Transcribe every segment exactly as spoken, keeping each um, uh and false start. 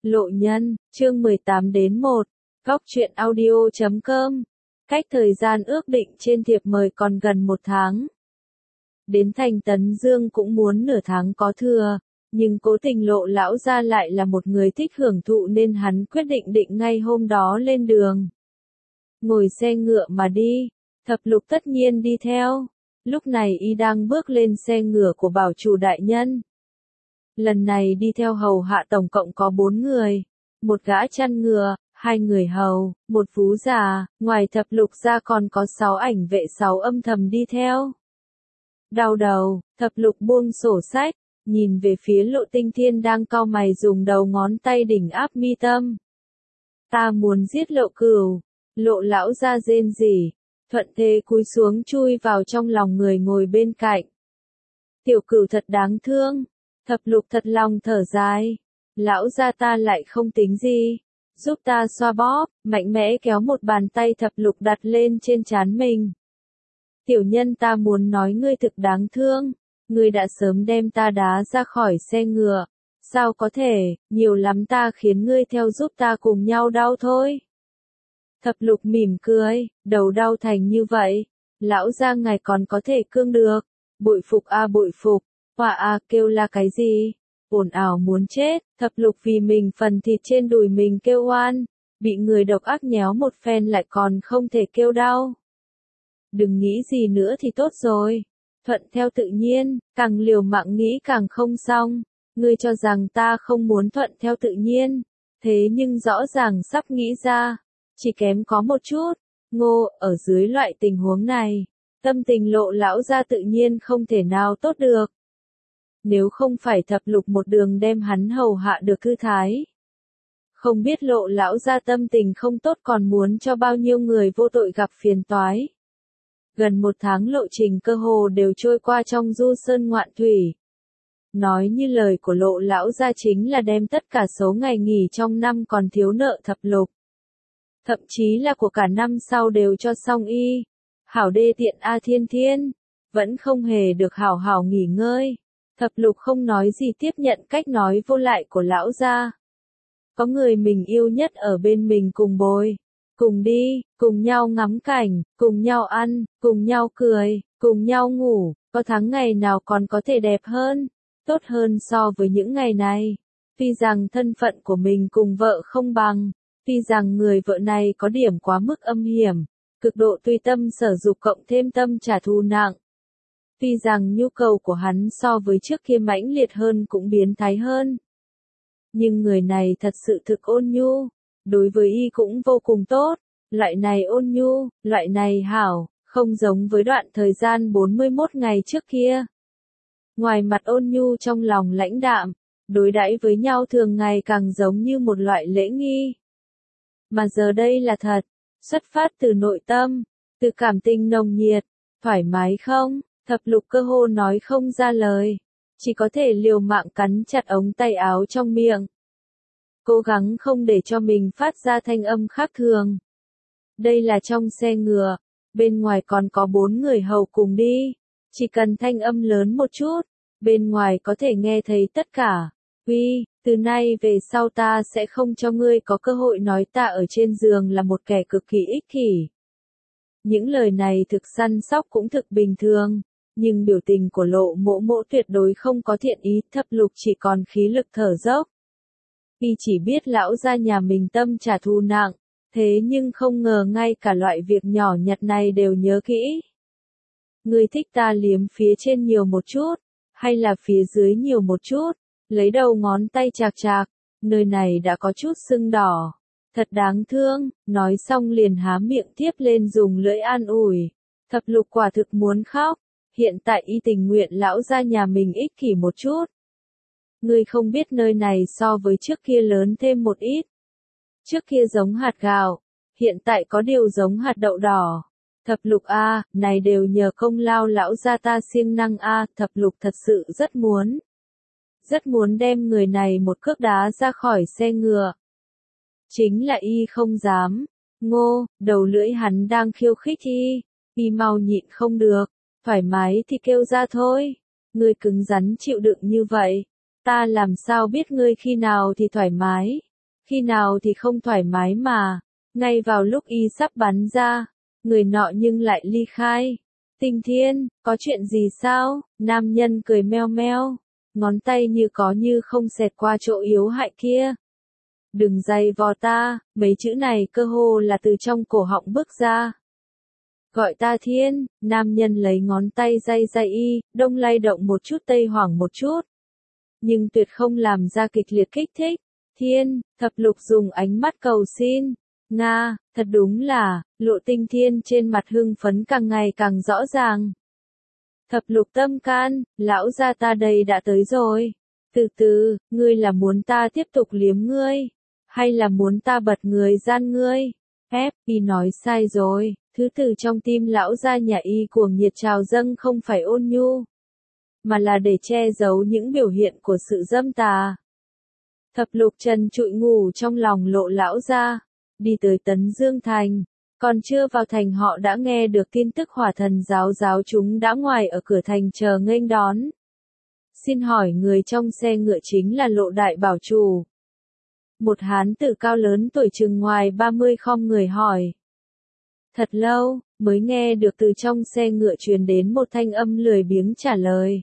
Lộ Nhân, chương mười tám đến một, góc truyện audio chấm com. Cách thời gian ước định trên thiệp mời còn gần một tháng. Đến thành Tấn Dương cũng muốn nửa tháng có thừa, nhưng cố tình Lộ lão gia lại là một người thích hưởng thụ nên hắn quyết định định ngay hôm đó lên đường. Ngồi xe ngựa mà đi, Thập Lục tất nhiên đi theo. Lúc này y đang bước lên xe ngựa của bảo chủ đại nhân. Lần này đi theo hầu hạ tổng cộng có bốn người, một gã chăn ngựa, hai người hầu, một phú già, ngoài Thập Lục ra còn có sáu ảnh vệ sáu âm thầm đi theo. Đau đầu, Thập Lục buông sổ sách, nhìn về phía Lộ Tinh Thiên đang cau mày dùng đầu ngón tay đỉnh áp mi tâm. Ta muốn giết Lộ Cửu. Lộ lão ra rên rỉ, thuận thế cúi xuống chui vào trong lòng người ngồi bên cạnh. Tiểu Cửu thật đáng thương. Thập Lục thật lòng thở dài. Lão gia ta lại không tính gì. Giúp ta xoa bóp, mạnh mẽ kéo một bàn tay Thập Lục đặt lên trên trán mình. Tiểu nhân ta muốn nói ngươi thực đáng thương. Ngươi đã sớm đem ta đá ra khỏi xe ngựa. Sao có thể, nhiều lắm ta khiến ngươi theo giúp ta cùng nhau đau thôi. Thập Lục mỉm cười, đầu đau thành như vậy. Lão gia ngài còn có thể cương được. Bội phục a bội phục. Hòa a kêu là cái gì? Ồn ào muốn chết, Thập Lục vì mình phần thịt trên đùi mình kêu oan, bị người độc ác nhéo một phen lại còn không thể kêu đau. Đừng nghĩ gì nữa thì tốt rồi. Thuận theo tự nhiên, càng liều mạng nghĩ càng không xong. Ngươi cho rằng ta không muốn thuận theo tự nhiên, thế nhưng rõ ràng sắp nghĩ ra, chỉ kém có một chút. Ngô, ở dưới loại tình huống này, tâm tình Lộ lão gia tự nhiên không thể nào tốt được. Nếu không phải Thập Lục một đường đem hắn hầu hạ được thư thái. Không biết Lộ lão gia tâm tình không tốt còn muốn cho bao nhiêu người vô tội gặp phiền toái. Gần một tháng lộ trình cơ hồ đều trôi qua trong du sơn ngoạn thủy. Nói như lời của Lộ lão gia chính là đem tất cả số ngày nghỉ trong năm còn thiếu nợ Thập Lục. Thậm chí là của cả năm sau đều cho xong y. Hảo đê tiện A Thiên Thiên, vẫn không hề được hảo hảo nghỉ ngơi. Thập Lục không nói gì tiếp nhận cách nói vô lại của lão gia. Có người mình yêu nhất ở bên mình cùng bồi, cùng đi, cùng nhau ngắm cảnh, cùng nhau ăn, cùng nhau cười, cùng nhau ngủ, có tháng ngày nào còn có thể đẹp hơn, tốt hơn so với những ngày này. Tuy rằng thân phận của mình cùng vợ không bằng, tuy rằng người vợ này có điểm quá mức âm hiểm, cực độ tùy tâm sở dục cộng thêm tâm trả thù nặng. Tuy rằng nhu cầu của hắn so với trước kia mãnh liệt hơn cũng biến thái hơn. Nhưng người này thật sự thực ôn nhu, đối với y cũng vô cùng tốt, loại này ôn nhu, loại này hảo, không giống với đoạn thời gian bốn mươi mốt ngày trước kia. Ngoài mặt ôn nhu trong lòng lãnh đạm, đối đãi với nhau thường ngày càng giống như một loại lễ nghi. Mà giờ đây là thật, xuất phát từ nội tâm, từ cảm tình nồng nhiệt, thoải mái không? Thập Lục cơ hồ nói không ra lời, chỉ có thể liều mạng cắn chặt ống tay áo trong miệng. Cố gắng không để cho mình phát ra thanh âm khác thường. Đây là trong xe ngựa, bên ngoài còn có bốn người hầu cùng đi, chỉ cần thanh âm lớn một chút, bên ngoài có thể nghe thấy tất cả. Uy, từ nay về sau ta sẽ không cho ngươi có cơ hội nói ta ở trên giường là một kẻ cực kỳ ích kỷ. Những lời này thực săn sóc cũng thực bình thường. Nhưng biểu tình của Lộ mỗ mỗ tuyệt đối không có thiện ý, Thập Lục chỉ còn khí lực thở dốc. Y chỉ biết lão gia nhà mình tâm trả thù nặng, thế nhưng không ngờ ngay cả loại việc nhỏ nhặt này đều nhớ kỹ. Ngươi thích ta liếm phía trên nhiều một chút, hay là phía dưới nhiều một chút, lấy đầu ngón tay chạc chạc, nơi này đã có chút sưng đỏ. Thật đáng thương, nói xong liền há miệng tiếp lên dùng lưỡi an ủi. Thập Lục quả thực muốn khóc. Hiện tại y tình nguyện lão gia nhà mình ích kỷ một chút. Ngươi không biết nơi này so với trước kia lớn thêm một ít. Trước kia giống hạt gạo, hiện tại có điều giống hạt đậu đỏ. Thập Lục a, này đều nhờ công lao lão gia ta siêng năng a, Thập Lục thật sự rất muốn. Rất muốn đem người này một cước đá ra khỏi xe ngựa. Chính là y không dám. Ngô, đầu lưỡi hắn đang khiêu khích y, y mau nhịn không được. Thoải mái thì kêu ra thôi. Ngươi cứng rắn chịu đựng như vậy. Ta làm sao biết ngươi khi nào thì thoải mái. Khi nào thì không thoải mái mà, ngay vào lúc y sắp bắn ra, người nọ nhưng lại ly khai. Tinh Thiên, có chuyện gì sao? Nam nhân cười meo meo, ngón tay như có như không xẹt qua chỗ yếu hại kia. Đừng giày vò ta, mấy chữ này cơ hồ là từ trong cổ họng bước ra. Gọi ta Thiên, nam nhân lấy ngón tay day day y, đông lay động một chút tây hoảng một chút. Nhưng tuyệt không làm ra kịch liệt kích thích. Thiên, Thập Lục dùng ánh mắt cầu xin. Nga, thật đúng là, Lộ Tinh Thiên trên mặt hưng phấn càng ngày càng rõ ràng. Thập Lục tâm can, lão gia ta đây đã tới rồi. Từ từ, ngươi là muốn ta tiếp tục liếm ngươi, hay là muốn ta bật người gian ngươi? Ép, y nói sai rồi, thứ từ trong tim lão gia nhà y cuồng nhiệt trào dâng không phải ôn nhu, mà là để che giấu những biểu hiện của sự dâm tà. Thập Lục trần trụi ngủ trong lòng Lộ lão gia, đi tới Tấn Dương Thành, còn chưa vào thành họ đã nghe được tin tức Hỏa Thần giáo giáo chúng đã ngoài ở cửa thành chờ nghênh đón. Xin hỏi người trong xe ngựa chính là Lộ đại bảo chủ. Một hán tử cao lớn tuổi chừng ngoài ba mươi khom người hỏi. Thật lâu, mới nghe được từ trong xe ngựa truyền đến một thanh âm lười biếng trả lời.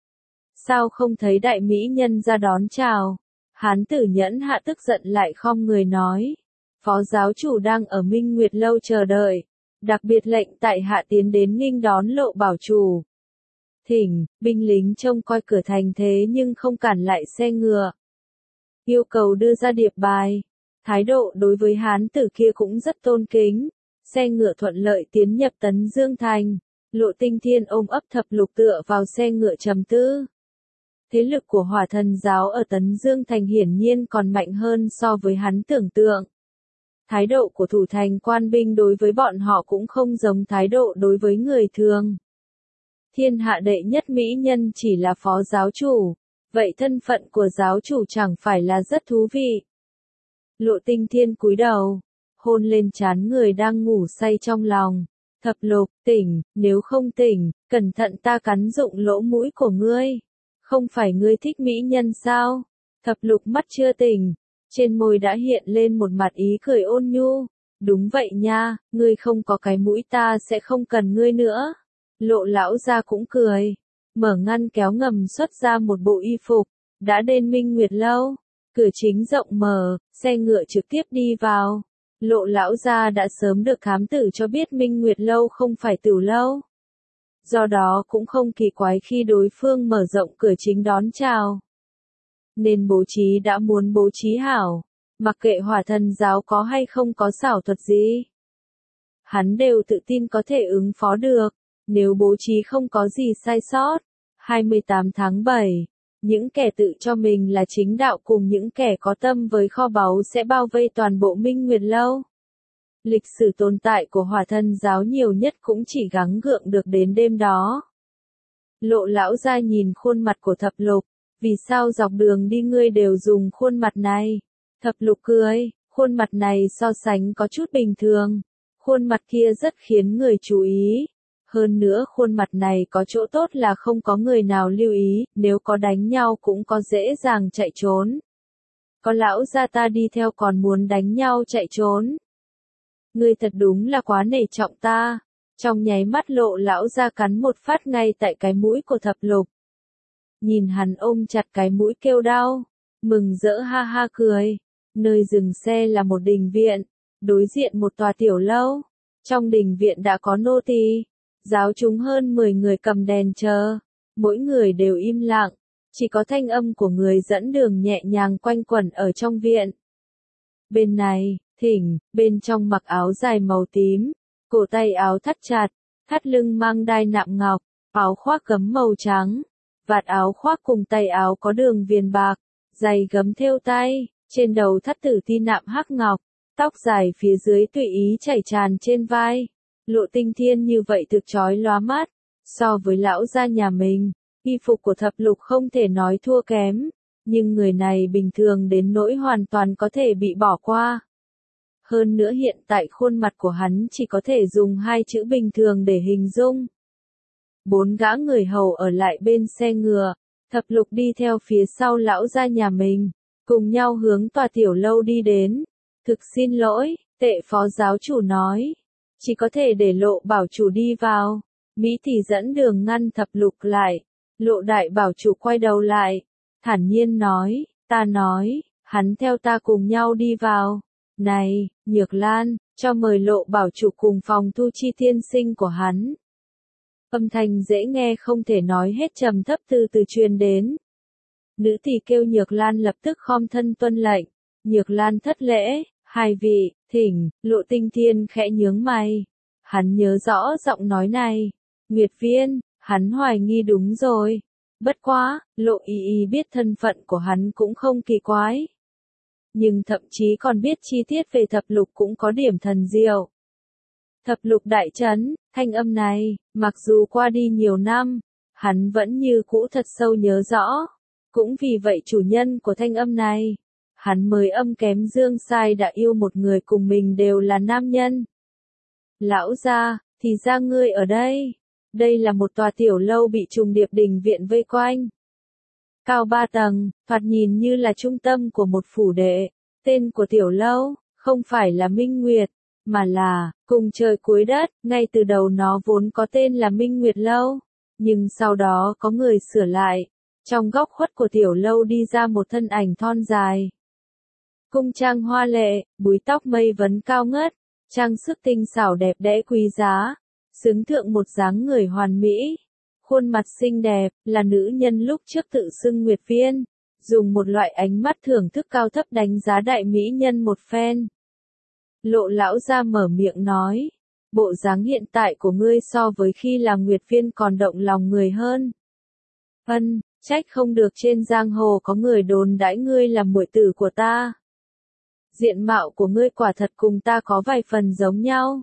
Sao không thấy đại mỹ nhân ra đón chào? Hán tử nhẫn hạ tức giận lại khom người nói. Phó giáo chủ đang ở Minh Nguyệt lâu chờ đợi, đặc biệt lệnh tại hạ tiến đến nghênh đón Lộ bảo chủ. Thỉnh, binh lính trông coi cửa thành thế nhưng không cản lại xe ngựa. Yêu cầu đưa ra điệp bài. Thái độ đối với hán tử kia cũng rất tôn kính. Xe ngựa thuận lợi tiến nhập Tấn Dương Thành. Lộ Tinh Thiên ôm ấp Thập Lục tựa vào xe ngựa trầm tư. Thế lực của Hỏa Thần giáo ở Tấn Dương Thành hiển nhiên còn mạnh hơn so với hắn tưởng tượng. Thái độ của thủ thành quan binh đối với bọn họ cũng không giống thái độ đối với người thường. Thiên hạ đệ nhất mỹ nhân chỉ là phó giáo chủ, vậy thân phận của giáo chủ chẳng phải là rất thú vị. Lộ Tinh Thiên cúi đầu, hôn lên trán người đang ngủ say trong lòng. Thập Lục, tỉnh, nếu không tỉnh, cẩn thận ta cắn rụng lỗ mũi của ngươi. Không phải ngươi thích mỹ nhân sao? Thập Lục mắt chưa tỉnh, trên môi đã hiện lên một mặt ý cười ôn nhu. Đúng vậy nha, ngươi không có cái mũi ta sẽ không cần ngươi nữa. Lộ lão gia cũng cười, mở ngăn kéo ngầm xuất ra một bộ y phục, đã đến Minh Nguyệt lâu. Cửa chính rộng mở, xe ngựa trực tiếp đi vào. Lộ lão gia đã sớm được khám tử cho biết Minh Nguyệt lâu không phải tửu lâu. Do đó cũng không kỳ quái khi đối phương mở rộng cửa chính đón chào. Nên bố trí đã muốn bố trí hảo, mặc kệ Hỏa Thần giáo có hay không có xảo thuật gì. Hắn đều tự tin có thể ứng phó được, nếu bố trí không có gì sai sót. hai mươi tám tháng bảy, những kẻ tự cho mình là chính đạo cùng những kẻ có tâm với kho báu sẽ bao vây toàn bộ Minh Nguyệt lâu. Lịch sử tồn tại của Hỏa Thần giáo nhiều nhất cũng chỉ gắng gượng được đến đêm đó. Lộ lão gia nhìn khuôn mặt của Thập Lục, vì sao dọc đường đi ngươi đều dùng khuôn mặt này? Thập Lục cười, khuôn mặt này so sánh có chút bình thường, khuôn mặt kia rất khiến người chú ý. Hơn nữa khuôn mặt này có chỗ tốt là không có người nào lưu ý, nếu có đánh nhau cũng có dễ dàng chạy trốn. Có lão gia ta đi theo còn muốn đánh nhau chạy trốn. Ngươi thật đúng là quá nể trọng ta. Trong nháy mắt Lộ lão gia cắn một phát ngay tại cái mũi của Thập Lục. Nhìn hắn ôm chặt cái mũi kêu đau, mừng rỡ ha ha cười. Nơi dừng xe là một đình viện, đối diện một tòa tiểu lâu. Trong đình viện đã có nô tỳ, giáo chúng hơn mười người cầm đèn chờ, mỗi người đều im lặng, chỉ có thanh âm của người dẫn đường nhẹ nhàng quanh quẩn ở trong viện. Bên này, thỉnh, bên trong mặc áo dài màu tím, cổ tay áo thắt chặt, thắt lưng mang đai nạm ngọc, áo khoác gấm màu trắng, vạt áo khoác cùng tay áo có đường viền bạc, giày gấm thêu tay, trên đầu thắt tử ti nạm hắc ngọc, tóc dài phía dưới tùy ý chảy tràn trên vai. Lộ Tinh Thiên như vậy thực chói lóa mắt, so với lão gia nhà mình, y phục của Thập Lục không thể nói thua kém, nhưng người này bình thường đến nỗi hoàn toàn có thể bị bỏ qua. Hơn nữa hiện tại khuôn mặt của hắn chỉ có thể dùng hai chữ bình thường để hình dung. Bốn gã người hầu ở lại bên xe ngựa, Thập Lục đi theo phía sau lão gia nhà mình, cùng nhau hướng tòa tiểu lâu đi đến. Thực xin lỗi, Tệ phó giáo chủ nói. Chỉ có thể để Lộ bảo chủ đi vào. Mỹ thì dẫn đường ngăn Thập Lục lại. Lộ đại bảo chủ quay đầu lại. Thản nhiên nói, ta nói, hắn theo ta cùng nhau đi vào. Này, Nhược Lan, cho mời Lộ bảo chủ cùng phòng thu chi tiên sinh của hắn. Âm thanh dễ nghe không thể nói hết trầm thấp từ từ truyền đến. Nữ tỳ kêu Nhược Lan lập tức khom thân tuân lệnh. Nhược Lan thất lễ, hai vị, thỉnh. Lộ Tinh Thiên khẽ nhướng mày. Hắn nhớ rõ giọng nói này. Nguyệt Viên, hắn hoài nghi đúng rồi. Bất quá, Lộ Y Y biết thân phận của hắn cũng không kỳ quái. Nhưng thậm chí còn biết chi tiết về Thập Lục cũng có điểm thần diệu. Thập Lục đại trấn, thanh âm này, mặc dù qua đi nhiều năm, hắn vẫn như cũ thật sâu nhớ rõ. Cũng vì vậy chủ nhân của thanh âm này, hắn mới âm kém dương sai đã yêu một người cùng mình đều là nam nhân. Lão gia, thì ra ngươi ở đây. Đây là một tòa tiểu lâu bị trùng điệp đình viện vây quanh. Cao ba tầng, thoạt nhìn như là trung tâm của một phủ đệ. Tên của tiểu lâu, không phải là Minh Nguyệt, mà là, cùng trời cuối đất. Ngay từ đầu nó vốn có tên là Minh Nguyệt Lâu. Nhưng sau đó có người sửa lại. Trong góc khuất của tiểu lâu đi ra một thân ảnh thon dài. Cung trang hoa lệ, búi tóc mây vấn cao ngất, trang sức tinh xảo đẹp đẽ quý giá, xứng thượng một dáng người hoàn mỹ. Khuôn mặt xinh đẹp, là nữ nhân lúc trước tự xưng Nguyệt Viên, dùng một loại ánh mắt thưởng thức cao thấp đánh giá đại mỹ nhân một phen. Lộ lão ra mở miệng nói, bộ dáng hiện tại của ngươi so với khi là Nguyệt Viên còn động lòng người hơn. Ân, trách không được trên giang hồ có người đồn đãi ngươi là muội tử của ta. Diện mạo của ngươi quả thật cùng ta có vài phần giống nhau.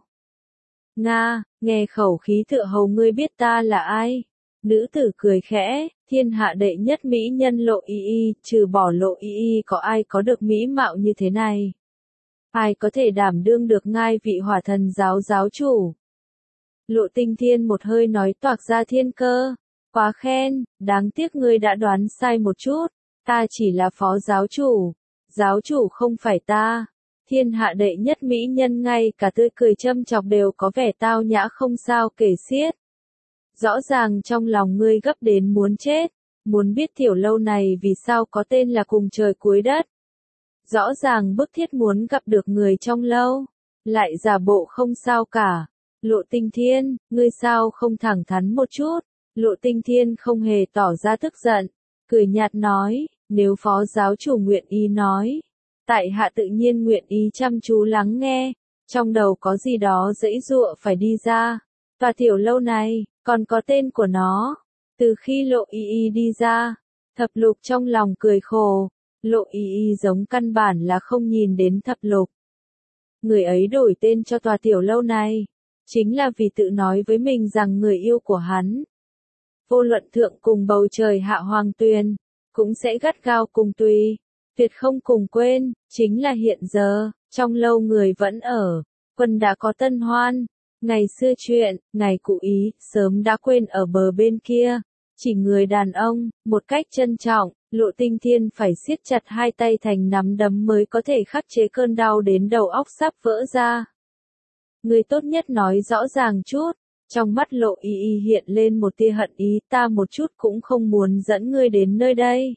Nga, nghe khẩu khí tựa hồ ngươi biết ta là ai. Nữ tử cười khẽ, thiên hạ đệ nhất mỹ nhân Lộ Y Y, trừ bỏ Lộ Y Y có ai có được mỹ mạo như thế này. Ai có thể đảm đương được ngai vị hỏa thần giáo giáo chủ. Lộ Tinh Thiên một hơi nói toạc ra thiên cơ. Quá khen, đáng tiếc ngươi đã đoán sai một chút. Ta chỉ là phó giáo chủ. Giáo chủ không phải ta. Thiên hạ đệ nhất mỹ nhân ngay cả tươi cười châm chọc đều có vẻ tao nhã không sao kể xiết. Rõ ràng trong lòng ngươi gấp đến muốn chết. Muốn biết tiểu lâu này vì sao có tên là cùng trời cuối đất. Rõ ràng bức thiết muốn gặp được người trong lâu. Lại giả bộ không sao cả. Lộ Tinh Thiên, ngươi sao không thẳng thắn một chút. Lộ Tinh Thiên không hề tỏ ra tức giận. Cười nhạt nói, nếu phó giáo chủ nguyện ý nói. Tại hạ tự nhiên nguyện ý chăm chú lắng nghe. Trong đầu có gì đó dãy dụa phải đi ra. Tòa tiểu lâu này, còn có tên của nó. Từ khi Lộ Y Y đi ra, Thập Lục trong lòng cười khổ. Lộ Y Y giống căn bản là không nhìn đến Thập Lục. Người ấy đổi tên cho tòa tiểu lâu này, chính là vì tự nói với mình rằng người yêu của hắn. Vô luận thượng cùng bầu trời hạ hoàng tuyền, cũng sẽ gắt gao cùng tùy, tuyệt không cùng quên, chính là hiện giờ, trong lâu người vẫn ở, quân đã có tân hoan. Ngày xưa chuyện, ngày cụ ý, sớm đã quên ở bờ bên kia. Chỉ người đàn ông, một cách trân trọng, Lộ Tinh Thiên phải siết chặt hai tay thành nắm đấm mới có thể khắc chế cơn đau đến đầu óc sắp vỡ ra. Người tốt nhất nói rõ ràng chút. Trong mắt Lộ Y Y hiện lên một tia hận ý, ta một chút cũng không muốn dẫn ngươi đến nơi đây.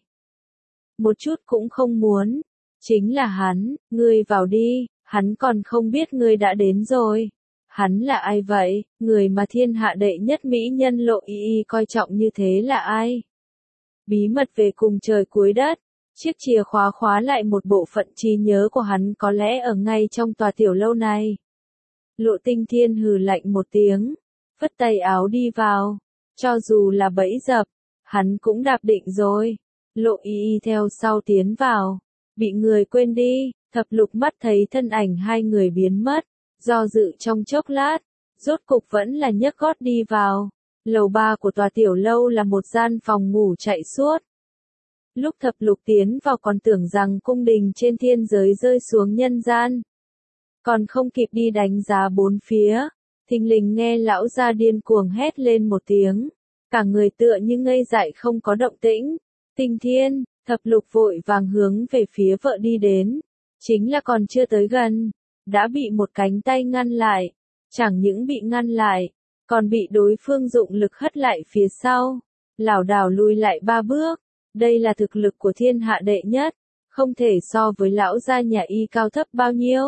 Một chút cũng không muốn. Chính là hắn, ngươi vào đi, hắn còn không biết ngươi đã đến rồi. Hắn là ai vậy, người mà thiên hạ đệ nhất mỹ nhân Lộ Y Y coi trọng như thế là ai? Bí mật về cùng trời cuối đất, chiếc chìa khóa khóa lại một bộ phận trí nhớ của hắn có lẽ ở ngay trong tòa tiểu lâu này. Lộ Tinh Thiên hừ lạnh một tiếng, phất tay áo đi vào, cho dù là bẫy dập, hắn cũng đạp định rồi. Lộ Y Y theo sau tiến vào, bị người quên đi, Thập Lục mắt thấy thân ảnh hai người biến mất. Do dự trong chốc lát, rốt cục vẫn là nhấc gót đi vào. Lầu ba của tòa tiểu lâu là một gian phòng ngủ chạy suốt. Lúc Thập Lục tiến vào còn tưởng rằng cung đình trên thiên giới rơi xuống nhân gian. Còn không kịp đi đánh giá bốn phía, thình lình nghe lão gia điên cuồng hét lên một tiếng. Cả người tựa như ngây dại không có động tĩnh. Tinh Thiên, Thập lục vội vàng hướng về phía vợ đi đến. Chính là còn chưa tới gần, đã bị một cánh tay ngăn lại. Chẳng những bị ngăn lại, còn bị đối phương dụng lực hất lại phía sau. Lảo đảo lùi lại ba bước. Đây là thực lực của thiên hạ đệ nhất, không thể so với lão gia nhà y cao thấp bao nhiêu.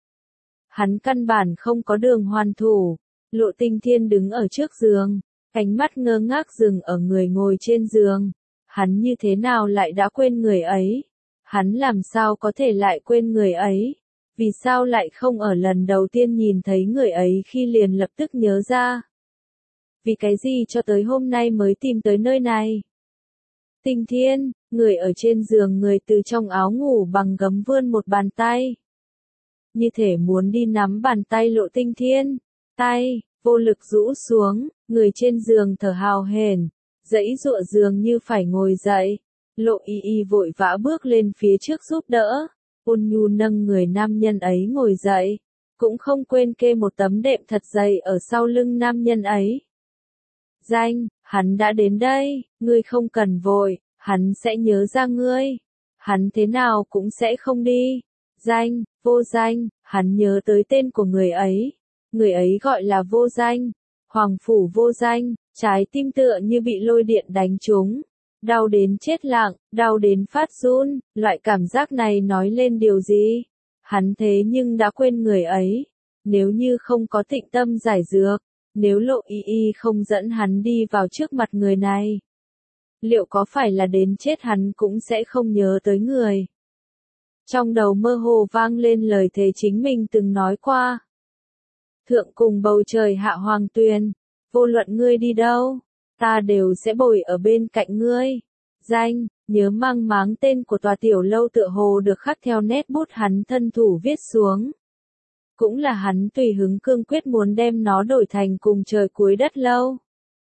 Hắn căn bản không có đường hoàn thủ. Lộ Tinh Thiên đứng ở trước giường, ánh mắt ngơ ngác dừng ở người ngồi trên giường. Hắn như thế nào lại đã quên người ấy? Hắn làm sao có thể lại quên người ấy? Vì sao lại không ở lần đầu tiên nhìn thấy người ấy khi liền lập tức nhớ ra? Vì cái gì cho tới hôm nay mới tìm tới nơi này? Tinh Thiên, người ở trên giường người từ trong áo ngủ bằng gấm vươn một bàn tay. Như thể muốn đi nắm bàn tay Lộ Tinh Thiên. Tay, vô lực rũ xuống, người trên giường thở hào hển, giãy giụa dường như phải ngồi dậy. Lộ Y Y vội vã bước lên phía trước giúp đỡ, ôn nhu nâng người nam nhân ấy ngồi dậy, cũng không quên kê một tấm đệm thật dày ở sau lưng nam nhân ấy. Danh, hắn đã đến đây, ngươi không cần vội, hắn sẽ nhớ ra ngươi. Hắn thế nào cũng sẽ không đi. Danh, Vô Danh, hắn nhớ tới tên của người ấy. Người ấy gọi là Vô Danh, Hoàng Phủ Vô Danh, trái tim tựa như bị lôi điện đánh trúng. Đau đến chết lặng, đau đến phát run, loại cảm giác này nói lên điều gì? Hắn thế nhưng đã quên người ấy. Nếu như không có Tịnh Tâm giải dược, nếu Lộ Y Y không dẫn hắn đi vào trước mặt người này, liệu có phải là đến chết hắn cũng sẽ không nhớ tới người? Trong đầu mơ hồ vang lên lời thề chính mình từng nói qua. Thượng cùng bầu trời hạ hoàng tuyền, vô luận ngươi đi đâu, ta đều sẽ bồi ở bên cạnh ngươi. Danh, nhớ mang máng tên của tòa tiểu lâu tựa hồ được khắc theo nét bút hắn thân thủ viết xuống. Cũng là hắn tùy hứng cương quyết muốn đem nó đổi thành cùng trời cuối đất lâu.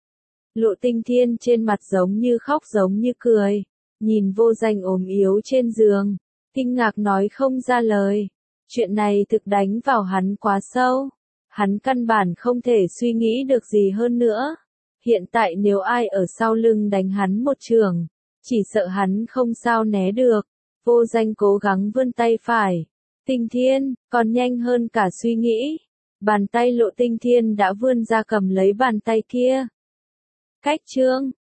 Lộ Tinh Thiên trên mặt giống như khóc giống như cười, nhìn Vô Danh ốm yếu trên giường, kinh ngạc nói không ra lời. Chuyện này thực đánh vào hắn quá sâu, hắn căn bản không thể suy nghĩ được gì hơn nữa. Hiện tại nếu ai ở sau lưng đánh hắn một chưởng, chỉ sợ hắn không sao né được. Vô Danh cố gắng vươn tay phải. Tinh Thiên, còn nhanh hơn cả suy nghĩ. Bàn tay Lộ Tinh Thiên đã vươn ra cầm lấy bàn tay kia. Cách chương